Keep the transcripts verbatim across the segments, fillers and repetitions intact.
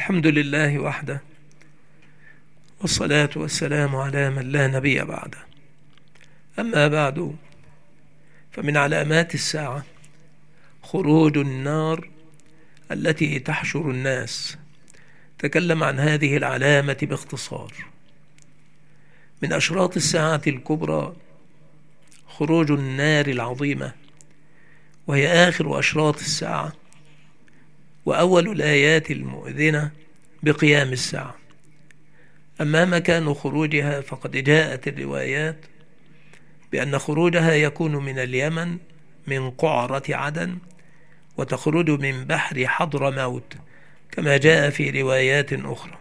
الحمد لله وحده، والصلاة والسلام على من لا نبي بعده. أما بعد، فمن علامات الساعة خروج النار التي تحشر الناس. تكلم عن هذه العلامة باختصار. من أشراط الساعة الكبرى خروج النار العظيمة، وهي آخر أشراط الساعة وأول الآيات المؤذنة بقيام الساعة. أما مكان خروجها فقد جاءت الروايات بأن خروجها يكون من اليمن من قعرة عدن، وتخرج من بحر حضرموت كما جاء في روايات أخرى.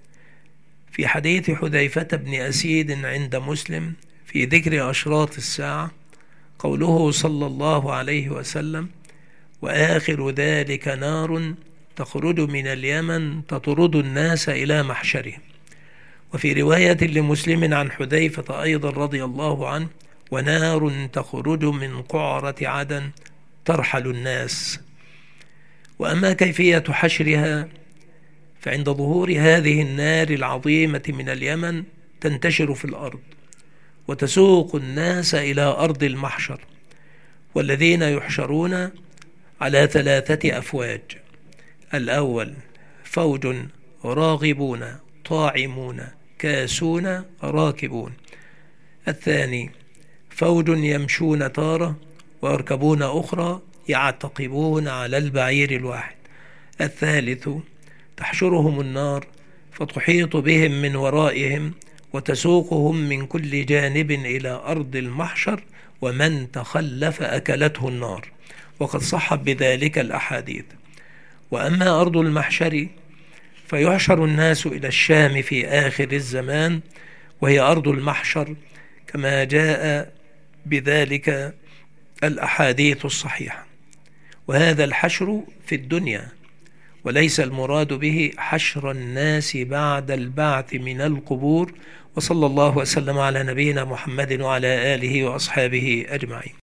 في حديث حذيفة بن أسيد عند مسلم في ذكر أشراط الساعة قوله صلى الله عليه وسلم: وآخر ذلك نار تخرج من اليمن تطرد الناس إلى محشرهم. وفي رواية لمسلم عن حذيفة أيضا رضي الله عنه: ونار تخرج من قعرة عدن ترحل الناس. وأما كيفية حشرها فعند ظهور هذه النار العظيمة من اليمن تنتشر في الأرض وتسوق الناس إلى أرض المحشر، والذين يحشرون على ثلاثة أفواج: الأول فوج راغبون طاعمون كاسون راكبون، الثاني فوج يمشون تارة ويركبون أخرى يعتقبون على البعير الواحد، الثالث تحشرهم النار فتحيط بهم من ورائهم وتسوقهم من كل جانب إلى أرض المحشر، ومن تخلف أكلته النار، وقد صحت بذلك الأحاديث. وأما أرض المحشر فيحشر الناس إلى الشام في آخر الزمان، وهي أرض المحشر كما جاء بذلك الأحاديث الصحيحة. وهذا الحشر في الدنيا، وليس المراد به حشر الناس بعد البعث من القبور. وصلى الله وسلم على نبينا محمد وعلى آله وأصحابه أجمعين.